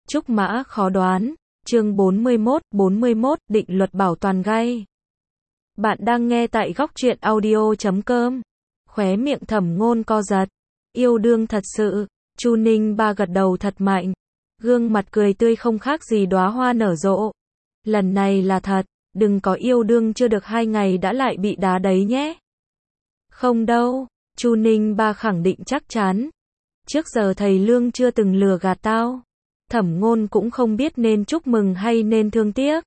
Trúc mã khó đoán. Chương 41, định luật bảo toàn gay. Bạn đang nghe tại góc truyện audio.com. Khóe miệng Thẩm Ngôn co giật. Yêu đương thật sự. Chu Ninh Ba gật đầu thật mạnh. Gương mặt cười tươi không khác gì đóa hoa nở rộ. Lần này là thật, đừng có yêu đương chưa được 2 ngày đã lại bị đá đấy nhé. Không đâu, Chu Ninh Ba khẳng định chắc chắn. Trước giờ thầy Lương chưa từng lừa gạt tao. Thẩm Ngôn cũng không biết nên chúc mừng hay nên thương tiếc.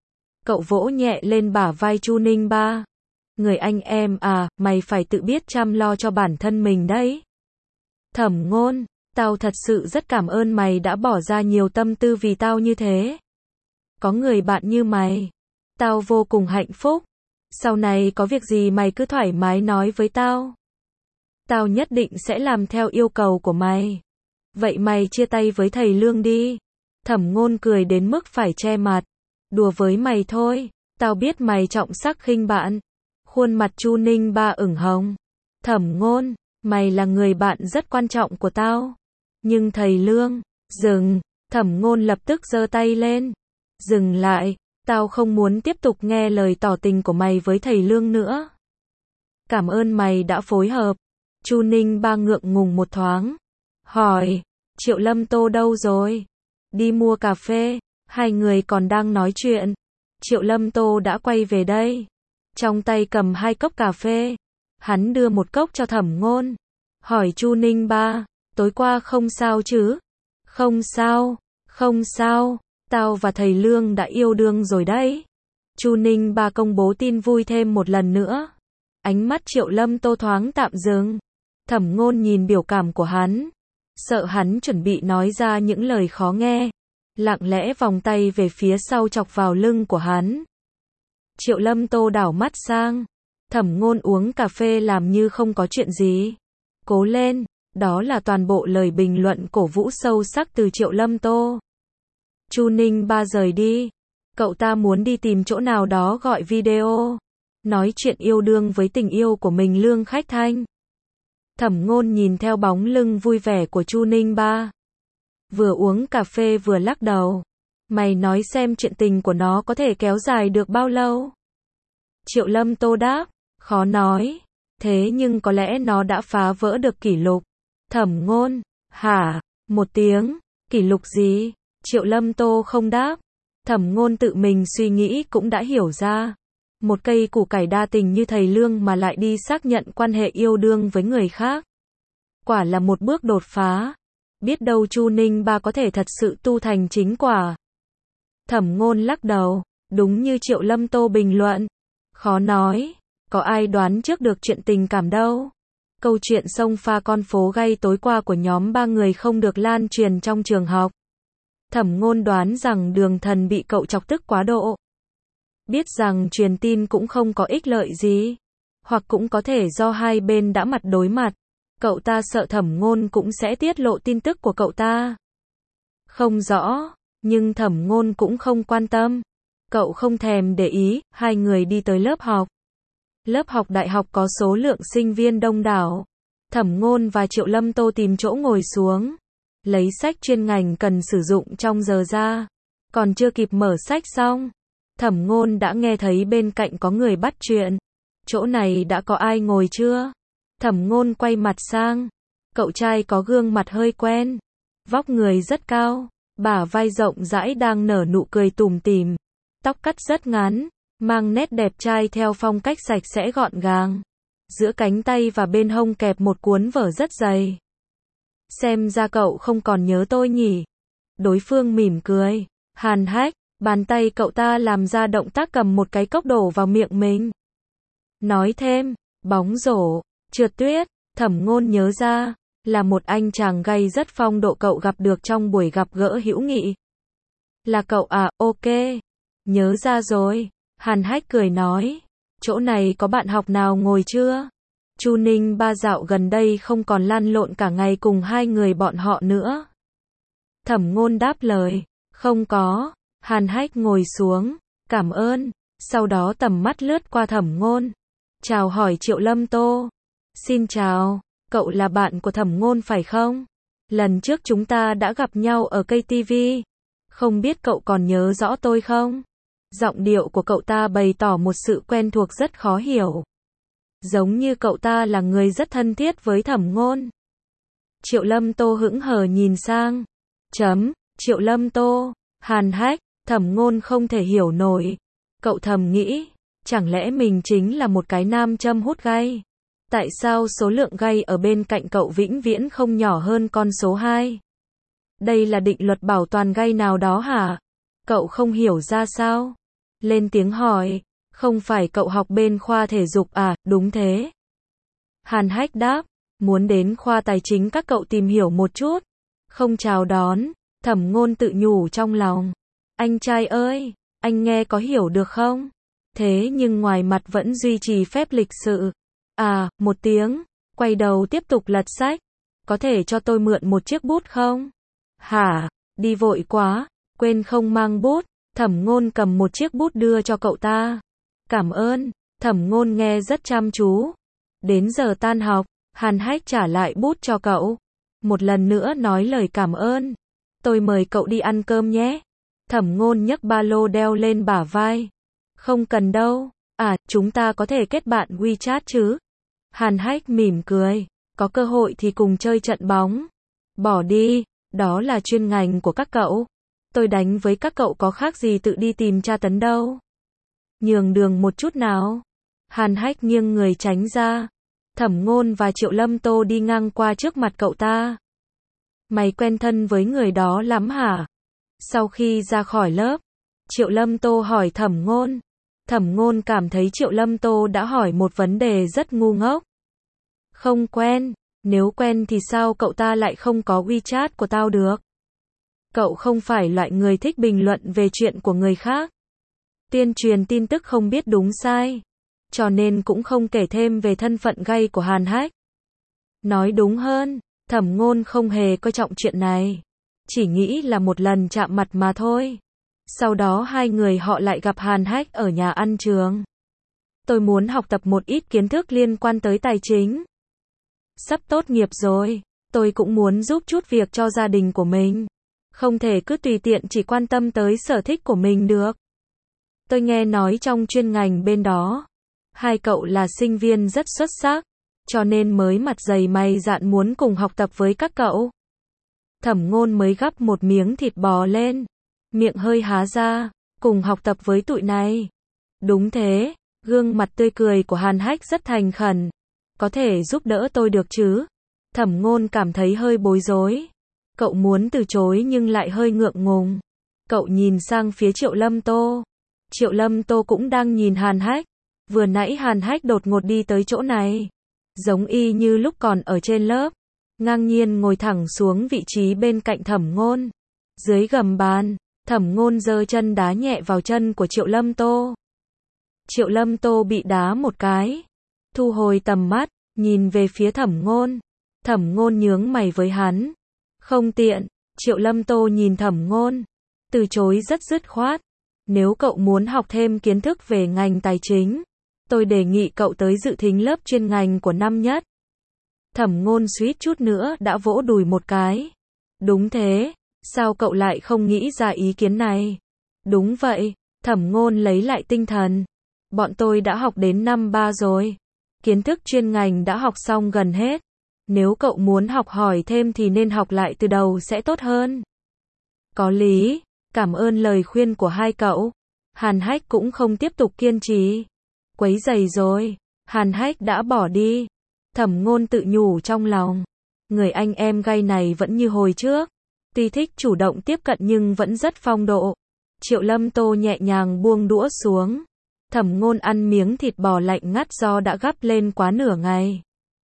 Cậu vỗ nhẹ lên bả vai Chu Ninh Ba. Người anh em à, mày phải tự biết chăm lo cho bản thân mình đấy. Thẩm Ngôn, tao thật sự rất cảm ơn mày đã bỏ ra nhiều tâm tư vì tao như thế. Có người bạn như mày, tao vô cùng hạnh phúc. Sau này có việc gì mày cứ thoải mái nói với tao. Tao nhất định sẽ làm theo yêu cầu của mày. Vậy mày chia tay với thầy Lương đi. Thẩm Ngôn cười đến mức phải che mặt. Đùa với mày thôi, tao biết mày trọng sắc khinh bạn. Khuôn mặt Chu Ninh Ba ửng hồng. Thẩm Ngôn, mày là người bạn rất quan trọng của tao. Nhưng thầy Lương, dừng. Thẩm Ngôn lập tức giơ tay lên. Dừng lại, tao không muốn tiếp tục nghe lời tỏ tình của mày với thầy Lương nữa. Cảm ơn mày đã phối hợp. Chu Ninh Ba ngượng ngùng một thoáng. Hỏi, Triệu Lâm Tô đâu rồi? Đi mua cà phê, hai người còn đang nói chuyện. Triệu Lâm Tô đã quay về đây. Trong tay cầm 2 cốc cà phê. Hắn đưa một cốc cho Thẩm Ngôn. Hỏi Chu Ninh Ba, tối qua không sao chứ? Không sao, không sao, tao và thầy Lương đã yêu đương rồi đấy. Chu Ninh Ba công bố tin vui thêm một lần nữa. Ánh mắt Triệu Lâm Tô thoáng tạm dừng. Thẩm Ngôn nhìn biểu cảm của hắn. Sợ hắn chuẩn bị nói ra những lời khó nghe. Lặng lẽ vòng tay về phía sau chọc vào lưng của hắn. Triệu Lâm Tô đảo mắt sang. Thẩm Ngôn uống cà phê làm như không có chuyện gì. Cố lên, đó là toàn bộ lời bình luận cổ vũ sâu sắc từ Triệu Lâm Tô. Chu Ninh Ba rời đi. Cậu ta muốn đi tìm chỗ nào đó gọi video. Nói chuyện yêu đương với tình yêu của mình Lương Khách Thanh. Thẩm Ngôn nhìn theo bóng lưng vui vẻ của Chu Ninh Ba. Vừa uống cà phê vừa lắc đầu. Mày nói xem chuyện tình của nó có thể kéo dài được bao lâu? Triệu Lâm Tô đáp, khó nói. Thế nhưng có lẽ nó đã phá vỡ được kỷ lục. Thẩm Ngôn, hả? Một tiếng, kỷ lục gì? Triệu Lâm Tô không đáp. Thẩm Ngôn tự mình suy nghĩ cũng đã hiểu ra. Một cây củ cải đa tình như thầy Lương mà lại đi xác nhận quan hệ yêu đương với người khác. Quả là một bước đột phá. Biết đâu Chu Ninh Ba có thể thật sự tu thành chính quả. Thẩm Ngôn lắc đầu, đúng như Triệu Lâm Tô bình luận. Khó nói, có ai đoán trước được chuyện tình cảm đâu. Câu chuyện xông pha con phố gay tối qua của nhóm 3 người không được lan truyền trong trường học. Thẩm Ngôn đoán rằng Đường Thần bị cậu chọc tức quá độ. Biết rằng truyền tin cũng không có ích lợi gì. Hoặc cũng có thể do hai bên đã mặt đối mặt. Cậu ta sợ Thẩm Ngôn cũng sẽ tiết lộ tin tức của cậu ta. Không rõ, nhưng Thẩm Ngôn cũng không quan tâm. Cậu không thèm để ý, hai người đi tới lớp học. Lớp học đại học có số lượng sinh viên đông đảo. Thẩm Ngôn và Triệu Lâm Tô tìm chỗ ngồi xuống. Lấy sách chuyên ngành cần sử dụng trong giờ ra. Còn chưa kịp mở sách xong. Thẩm Ngôn đã nghe thấy bên cạnh có người bắt chuyện. Chỗ này đã có ai ngồi chưa? Thẩm Ngôn quay mặt sang. Cậu trai có gương mặt hơi quen. Vóc người rất cao. Bả vai rộng rãi đang nở nụ cười tủm tỉm. Tóc cắt rất ngắn. Mang nét đẹp trai theo phong cách sạch sẽ gọn gàng. Giữa cánh tay và bên hông kẹp một cuốn vở rất dày. Xem ra cậu không còn nhớ tôi nhỉ? Đối phương mỉm cười. Hàn hách. Bàn tay cậu ta làm ra động tác cầm một cái cốc đổ vào miệng mình. Nói thêm, bóng rổ, trượt tuyết. Thẩm Ngôn nhớ ra, là một anh chàng gay rất phong độ cậu gặp được trong buổi gặp gỡ hữu nghị. Là cậu à, ok. Nhớ ra rồi. Hàn hách cười nói. Chỗ này có bạn học nào ngồi chưa? Chu Ninh Ba dạo gần đây không còn lăn lộn cả ngày cùng hai người bọn họ nữa. Thẩm Ngôn đáp lời. Không có. Hàn hách ngồi xuống. Cảm ơn. Sau đó tầm mắt lướt qua Thẩm Ngôn. Chào hỏi Triệu Lâm Tô. Xin chào. Cậu là bạn của Thẩm Ngôn phải không? Lần trước chúng ta đã gặp nhau ở KTV. Không biết cậu còn nhớ rõ tôi không? Giọng điệu của cậu ta bày tỏ một sự quen thuộc rất khó hiểu. Giống như cậu ta là người rất thân thiết với Thẩm Ngôn. Triệu Lâm Tô hững hờ nhìn sang. Triệu Lâm Tô, Hàn Hách, Thẩm Ngôn không thể hiểu nổi. Cậu thầm nghĩ, chẳng lẽ mình chính là một cái nam châm hút gay? Tại sao số lượng gay ở bên cạnh cậu vĩnh viễn không nhỏ hơn con số 2? Đây là định luật bảo toàn gay nào đó hả? Cậu không hiểu ra sao? Lên tiếng hỏi, không phải cậu học bên khoa thể dục à? Đúng thế. Hàn Hách đáp, muốn đến khoa tài chính các cậu tìm hiểu một chút. Không chào đón, Thẩm Ngôn tự nhủ trong lòng. Anh trai ơi, anh nghe có hiểu được không? Thế nhưng ngoài mặt vẫn duy trì phép lịch sự. À, một tiếng, quay đầu tiếp tục lật sách. Có thể cho tôi mượn một chiếc bút không? Hả, đi vội quá, quên không mang bút. Thẩm Ngôn cầm một chiếc bút đưa cho cậu ta. Cảm ơn, Thẩm Ngôn nghe rất chăm chú. Đến giờ tan học, Hàn Hách trả lại bút cho cậu. Một lần nữa nói lời cảm ơn. Tôi mời cậu đi ăn cơm nhé. Thẩm Ngôn nhấc ba lô đeo lên bả vai. Không cần đâu. À, chúng ta có thể kết bạn WeChat chứ? Hàn Hách mỉm cười. Có cơ hội thì cùng chơi trận bóng. Bỏ đi, đó là chuyên ngành của các cậu. Tôi đánh với các cậu có khác gì tự đi tìm tra tấn đâu. Nhường đường một chút nào. Hàn Hách nghiêng người tránh ra. Thẩm Ngôn và Triệu Lâm Tô đi ngang qua trước mặt cậu ta. Mày quen thân với người đó lắm hả? Sau khi ra khỏi lớp, Triệu Lâm Tô hỏi Thẩm Ngôn. Thẩm Ngôn cảm thấy Triệu Lâm Tô đã hỏi một vấn đề rất ngu ngốc. Không quen, nếu quen thì sao cậu ta lại không có WeChat của tao được? Cậu không phải loại người thích bình luận về chuyện của người khác. Tuyên truyền tin tức không biết đúng sai. Cho nên cũng không kể thêm về thân phận gay của Hàn Hách. Nói đúng hơn, Thẩm Ngôn không hề coi trọng chuyện này. Chỉ nghĩ là một lần chạm mặt mà thôi. Sau đó hai người họ lại gặp Hàn Hách ở nhà ăn trường. Tôi muốn học tập một ít kiến thức liên quan tới tài chính. Sắp tốt nghiệp rồi, tôi cũng muốn giúp chút việc cho gia đình của mình. Không thể cứ tùy tiện chỉ quan tâm tới sở thích của mình được. Tôi nghe nói trong chuyên ngành bên đó, hai cậu là sinh viên rất xuất sắc, cho nên mới mặt dày mày dạn muốn cùng học tập với các cậu. Thẩm Ngôn mới gắp một miếng thịt bò lên, miệng hơi há ra, cùng học tập với tụi này. Đúng thế, gương mặt tươi cười của Hàn Hách rất thành khẩn. Có thể giúp đỡ tôi được chứ? Thẩm Ngôn cảm thấy hơi bối rối. Cậu muốn từ chối nhưng lại hơi ngượng ngùng. Cậu nhìn sang phía Triệu Lâm Tô. Triệu Lâm Tô cũng đang nhìn Hàn Hách. Vừa nãy Hàn Hách đột ngột đi tới chỗ này. Giống y như lúc còn ở trên lớp. Ngang nhiên ngồi thẳng xuống vị trí bên cạnh Thẩm Ngôn. Dưới gầm bàn, Thẩm Ngôn giơ chân đá nhẹ vào chân của Triệu Lâm Tô. Triệu Lâm Tô bị đá một cái. Thu hồi tầm mắt, nhìn về phía Thẩm Ngôn. Thẩm Ngôn nhướng mày với hắn. Không tiện, Triệu Lâm Tô nhìn Thẩm Ngôn. Từ chối rất dứt khoát. Nếu cậu muốn học thêm kiến thức về ngành tài chính, tôi đề nghị cậu tới dự thính lớp chuyên ngành của năm nhất. Thẩm Ngôn suýt chút nữa đã vỗ đùi một cái. Đúng thế, sao cậu lại không nghĩ ra ý kiến này? Đúng vậy, Thẩm Ngôn lấy lại tinh thần. Bọn tôi đã học đến năm 3 rồi. Kiến thức chuyên ngành đã học xong gần hết. Nếu cậu muốn học hỏi thêm thì nên học lại từ đầu sẽ tốt hơn. Có lý, cảm ơn lời khuyên của hai cậu. Hàn Hách cũng không tiếp tục kiên trì. Quấy rầy rồi, Hàn Hách đã bỏ đi. Thẩm Ngôn tự nhủ trong lòng. Người anh em gay này vẫn như hồi trước. Tuy thích chủ động tiếp cận nhưng vẫn rất phong độ. Triệu Lâm Tô nhẹ nhàng buông đũa xuống. Thẩm Ngôn ăn miếng thịt bò lạnh ngắt do đã gắp lên quá nửa ngày.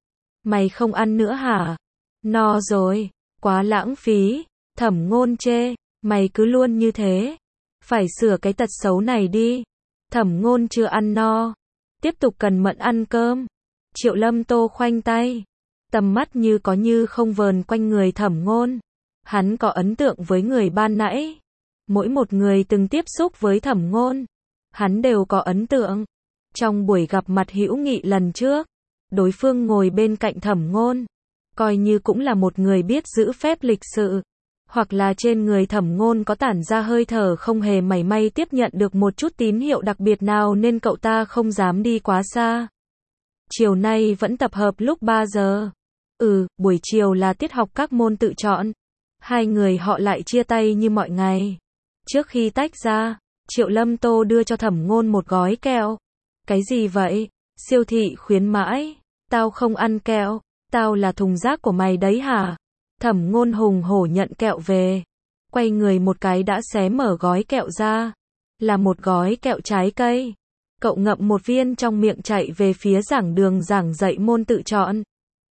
Mày không ăn nữa hả? No rồi, quá lãng phí. Thẩm Ngôn chê, mày cứ luôn như thế. Phải sửa cái tật xấu này đi. Thẩm Ngôn chưa ăn no. Tiếp tục cần mẫn ăn cơm. Triệu Lâm Tô khoanh tay. Tầm mắt như có như không vờn quanh người Thẩm Ngôn. Hắn có ấn tượng với người ban nãy. Mỗi một người từng tiếp xúc với Thẩm Ngôn, hắn đều có ấn tượng. Trong buổi gặp mặt hữu nghị lần trước, đối phương ngồi bên cạnh Thẩm Ngôn, coi như cũng là một người biết giữ phép lịch sự. hoặc là trên người Thẩm Ngôn có tản ra hơi thở không hề mảy may tiếp nhận được một chút tín hiệu đặc biệt nào nên cậu ta không dám đi quá xa. Chiều nay vẫn tập hợp lúc 3 giờ. Buổi chiều là tiết học các môn tự chọn. Hai người họ lại chia tay như mọi ngày. Trước khi tách ra, Triệu Lâm Tô đưa cho Thẩm Ngôn một gói kẹo. Cái gì vậy? Siêu thị khuyến mãi. Tao không ăn kẹo. Tao là thùng rác của mày đấy hả? Thẩm Ngôn hùng hổ nhận kẹo về. Quay người một cái đã xé mở gói kẹo ra. Là một gói kẹo trái cây. Cậu ngậm một viên trong miệng chạy về phía giảng đường giảng dạy môn tự chọn.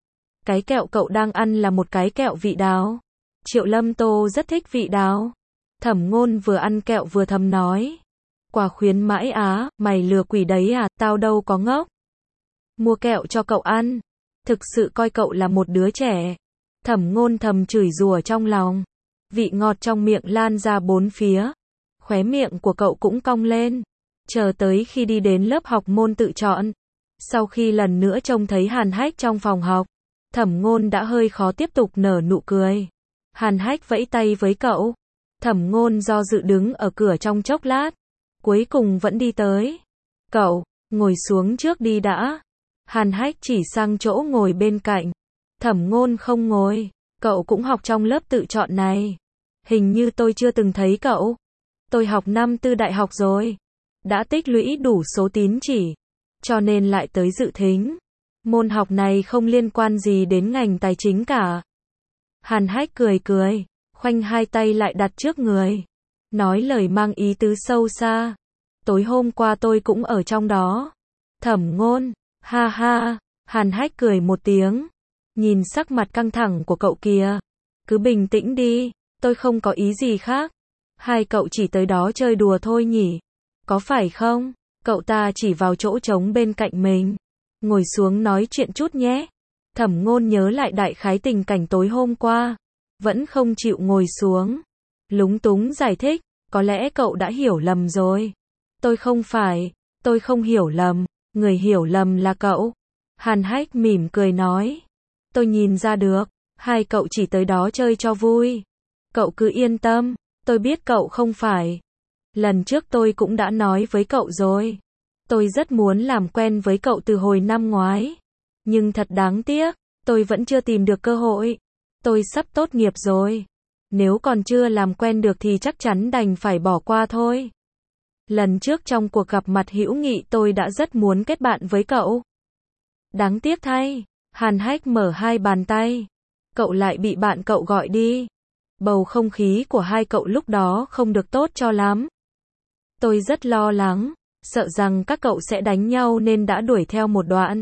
Cái kẹo cậu đang ăn là một cái kẹo vị đào. Triệu Lâm Tô rất thích vị đào. Thẩm Ngôn vừa ăn kẹo vừa thầm nói. Quà khuyến mãi á, mày lừa quỷ đấy à, tao đâu có ngốc. Mua kẹo cho cậu ăn. Thực sự coi cậu là một đứa trẻ. Thẩm Ngôn thầm chửi rủa trong lòng. Vị ngọt trong miệng lan ra bốn phía. Khóe miệng của cậu cũng cong lên. Chờ tới khi đi đến lớp học môn tự chọn. Sau khi lần nữa trông thấy Hàn Hách trong phòng học, Thẩm Ngôn đã hơi khó tiếp tục nở nụ cười. Hàn Hách vẫy tay với cậu. Thẩm Ngôn do dự đứng ở cửa trong chốc lát. Cuối cùng vẫn đi tới. Cậu, ngồi xuống trước đi đã. Hàn Hách chỉ sang chỗ ngồi bên cạnh. Thẩm Ngôn không ngồi. Cậu cũng học trong lớp tự chọn này. Hình như tôi chưa từng thấy cậu. Tôi học năm tư đại học rồi. Đã tích lũy đủ số tín chỉ. Cho nên lại tới dự thính. Môn học này không liên quan gì đến ngành tài chính cả. Hàn Hách cười cười. Khoanh hai tay lại đặt trước người. Nói lời mang ý tứ sâu xa. Tối hôm qua tôi cũng ở trong đó. Thẩm Ngôn. Ha ha. Hàn Hách cười một tiếng. Nhìn sắc mặt căng thẳng của cậu kìa. Cứ bình tĩnh đi. Tôi không có ý gì khác. Hai cậu chỉ tới đó chơi đùa thôi nhỉ. Có phải không? Cậu ta chỉ vào chỗ trống bên cạnh mình. Ngồi xuống nói chuyện chút nhé. Thẩm Ngôn nhớ lại đại khái tình cảnh tối hôm qua. Vẫn không chịu ngồi xuống. Lúng túng giải thích. Có lẽ cậu đã hiểu lầm rồi. Tôi không hiểu lầm. Người hiểu lầm là cậu. Hàn Hách mỉm cười nói. Tôi nhìn ra được. Hai cậu chỉ tới đó chơi cho vui. Cậu cứ yên tâm. Tôi biết cậu không phải. Lần trước tôi cũng đã nói với cậu rồi. Tôi rất muốn làm quen với cậu từ hồi năm ngoái. Nhưng thật đáng tiếc. Tôi vẫn chưa tìm được cơ hội. Tôi sắp tốt nghiệp rồi. Nếu còn chưa làm quen được thì chắc chắn đành phải bỏ qua thôi. Lần trước trong cuộc gặp mặt hữu nghị tôi đã rất muốn kết bạn với cậu. Đáng tiếc thay. Hàn Hách mở hai bàn tay. Cậu lại bị bạn cậu gọi đi. Bầu không khí của hai cậu lúc đó không được tốt cho lắm. Tôi rất lo lắng. Sợ rằng các cậu sẽ đánh nhau nên đã đuổi theo một đoạn.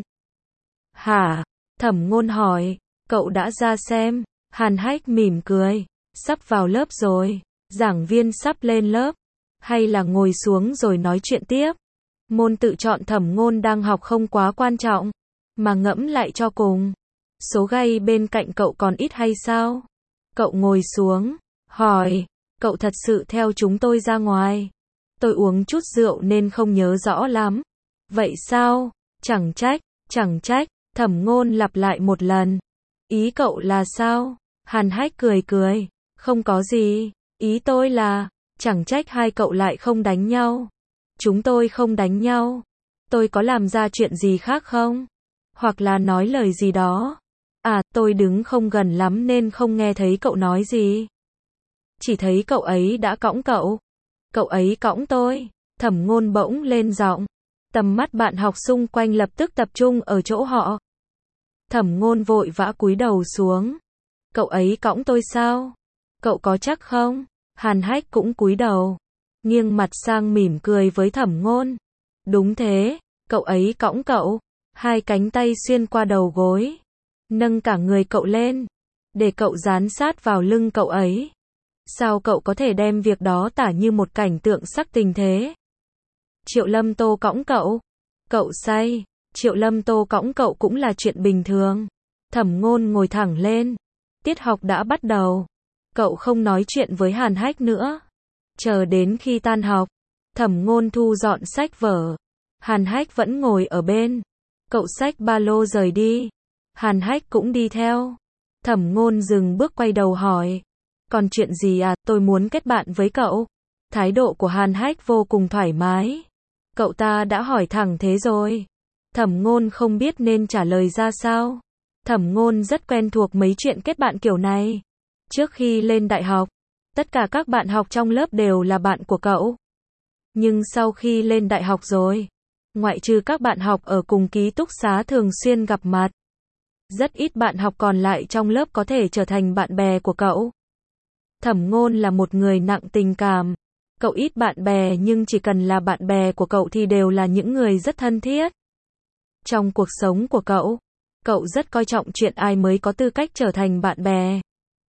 Hả? Thẩm Ngôn hỏi. Cậu đã ra xem. Hàn Hách mỉm cười. Sắp vào lớp rồi. Giảng viên sắp lên lớp. Hay là ngồi xuống rồi nói chuyện tiếp. Môn tự chọn Thẩm Ngôn đang học không quá quan trọng. Mà ngẫm lại cho cùng. Số gay bên cạnh cậu còn ít hay sao? Cậu ngồi xuống. Hỏi. Cậu thật sự theo chúng tôi ra ngoài? Tôi uống chút rượu nên không nhớ rõ lắm. Vậy sao? Chẳng trách. Thẩm Ngôn lặp lại một lần. Ý cậu là sao? Hàn Hách cười cười. Không có gì. Ý tôi là, chẳng trách hai cậu lại không đánh nhau. Chúng tôi không đánh nhau. Tôi có làm ra chuyện gì khác không? Hoặc là nói lời gì đó? À, tôi đứng không gần lắm nên không nghe thấy cậu nói gì. Chỉ thấy cậu ấy đã cõng cậu. Cậu ấy cõng tôi. Thẩm Ngôn bỗng lên giọng. Tầm mắt bạn học xung quanh lập tức tập trung ở chỗ họ. Thẩm Ngôn vội vã cúi đầu xuống. Cậu ấy cõng tôi sao? Cậu có chắc không? Hàn Hách cũng cúi đầu. Nghiêng mặt sang mỉm cười với Thẩm Ngôn. Đúng thế, cậu ấy cõng cậu. Hai cánh tay xuyên qua đầu gối. Nâng cả người cậu lên. Để cậu dán sát vào lưng cậu ấy. Sao cậu có thể đem việc đó tả như một cảnh tượng sắc tình thế? Triệu Lâm Tô cõng cậu. Cậu say. Triệu Lâm Tô cõng cậu cũng là chuyện bình thường. Thẩm Ngôn ngồi thẳng lên. Tiết học đã bắt đầu. Cậu không nói chuyện với Hàn Hách nữa. Chờ đến khi tan học. Thẩm Ngôn thu dọn sách vở. Hàn Hách vẫn ngồi ở bên. Cậu xách ba lô rời đi. Hàn Hách cũng đi theo. Thẩm Ngôn dừng bước quay đầu hỏi. Còn chuyện gì à, tôi muốn kết bạn với cậu. Thái độ của Hàn Hách vô cùng thoải mái. Cậu ta đã hỏi thẳng thế rồi. Thẩm Ngôn không biết nên trả lời ra sao. Thẩm Ngôn rất quen thuộc mấy chuyện kết bạn kiểu này. Trước khi lên đại học, tất cả các bạn học trong lớp đều là bạn của cậu. Nhưng sau khi lên đại học rồi, ngoại trừ các bạn học ở cùng ký túc xá thường xuyên gặp mặt, rất ít bạn học còn lại trong lớp có thể trở thành bạn bè của cậu. Thẩm Ngôn là một người nặng tình cảm. Cậu ít bạn bè nhưng chỉ cần là bạn bè của cậu thì đều là những người rất thân thiết. Trong cuộc sống của cậu rất coi trọng chuyện ai mới có tư cách trở thành bạn bè.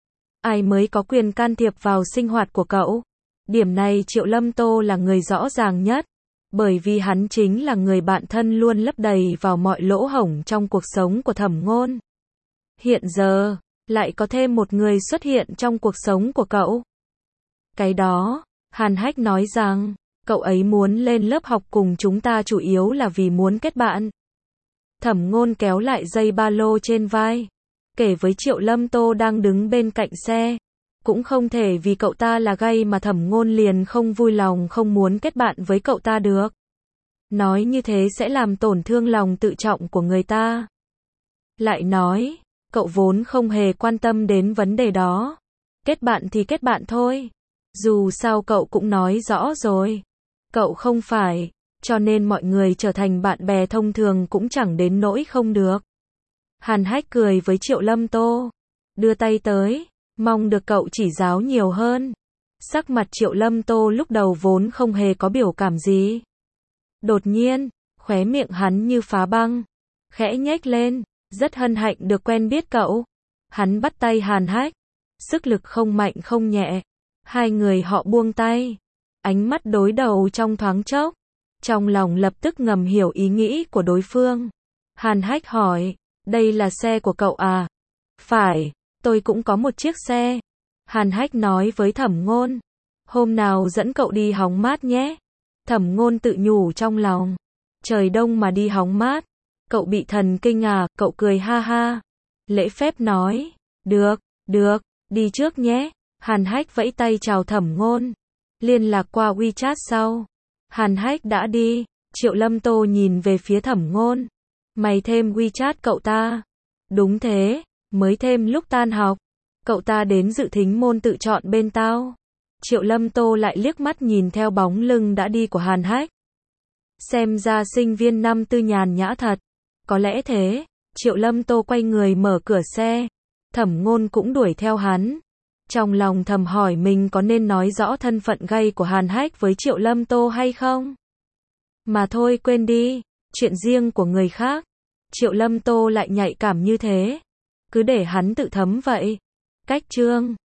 Ai mới có quyền can thiệp vào sinh hoạt của cậu. Điểm này Triệu Lâm Tô là người rõ ràng nhất. Bởi vì hắn chính là người bạn thân luôn lấp đầy vào mọi lỗ hổng trong cuộc sống của Thẩm Ngôn. Hiện giờ, lại có thêm một người xuất hiện trong cuộc sống của cậu. Cái đó, Hàn Hách nói rằng, cậu ấy muốn lên lớp học cùng chúng ta chủ yếu là vì muốn kết bạn. Thẩm Ngôn kéo lại dây ba lô trên vai, kể với Triệu Lâm Tô đang đứng bên cạnh xe. Cũng không thể vì cậu ta là gay mà Thẩm Ngôn liền không vui lòng không muốn kết bạn với cậu ta được. Nói như thế sẽ làm tổn thương lòng tự trọng của người ta. Lại nói, cậu vốn không hề quan tâm đến vấn đề đó. Kết bạn thì kết bạn thôi. Dù sao cậu cũng nói rõ rồi. Cậu không phải, cho nên mọi người trở thành bạn bè thông thường cũng chẳng đến nỗi không được. Hàn Hách cười với Triệu Lâm Tô, đưa tay tới, mong được cậu chỉ giáo nhiều hơn. Sắc mặt Triệu Lâm Tô lúc đầu vốn không hề có biểu cảm gì. Đột nhiên, khóe miệng hắn như phá băng, khẽ nhếch lên, rất hân hạnh được quen biết cậu. Hắn bắt tay Hàn Hách, sức lực không mạnh không nhẹ. Hai người họ buông tay, ánh mắt đối đầu trong thoáng chốc. Trong lòng lập tức ngầm hiểu ý nghĩ của đối phương. Hàn Hách hỏi, đây là xe của cậu à? Phải, tôi cũng có một chiếc xe. Hàn Hách nói với Thẩm Ngôn, hôm nào dẫn cậu đi hóng mát nhé. Thẩm Ngôn tự nhủ trong lòng, trời đông mà đi hóng mát, cậu bị thần kinh à? Cậu cười ha ha, lễ phép nói, được, đi trước nhé. Hàn Hách vẫy tay chào Thẩm Ngôn, liên lạc qua WeChat sau. Hàn Hách đã đi, Triệu Lâm Tô nhìn về phía Thẩm Ngôn, mày thêm WeChat cậu ta? Đúng thế, mới thêm lúc tan học. Cậu ta đến dự thính môn tự chọn bên tao. Triệu Lâm Tô lại liếc mắt nhìn theo bóng lưng đã đi của Hàn Hách. Xem ra sinh viên năm tư nhàn nhã thật. Có lẽ thế. Triệu Lâm Tô quay người mở cửa xe. Thẩm Ngôn cũng đuổi theo hắn. Trong lòng thầm hỏi mình có nên nói rõ thân phận gay của Hàn Hách với Triệu Lâm Tô hay không? Mà thôi quên đi, chuyện riêng của người khác. Triệu Lâm Tô lại nhạy cảm như thế. Cứ để hắn tự thấm vậy. Cách chương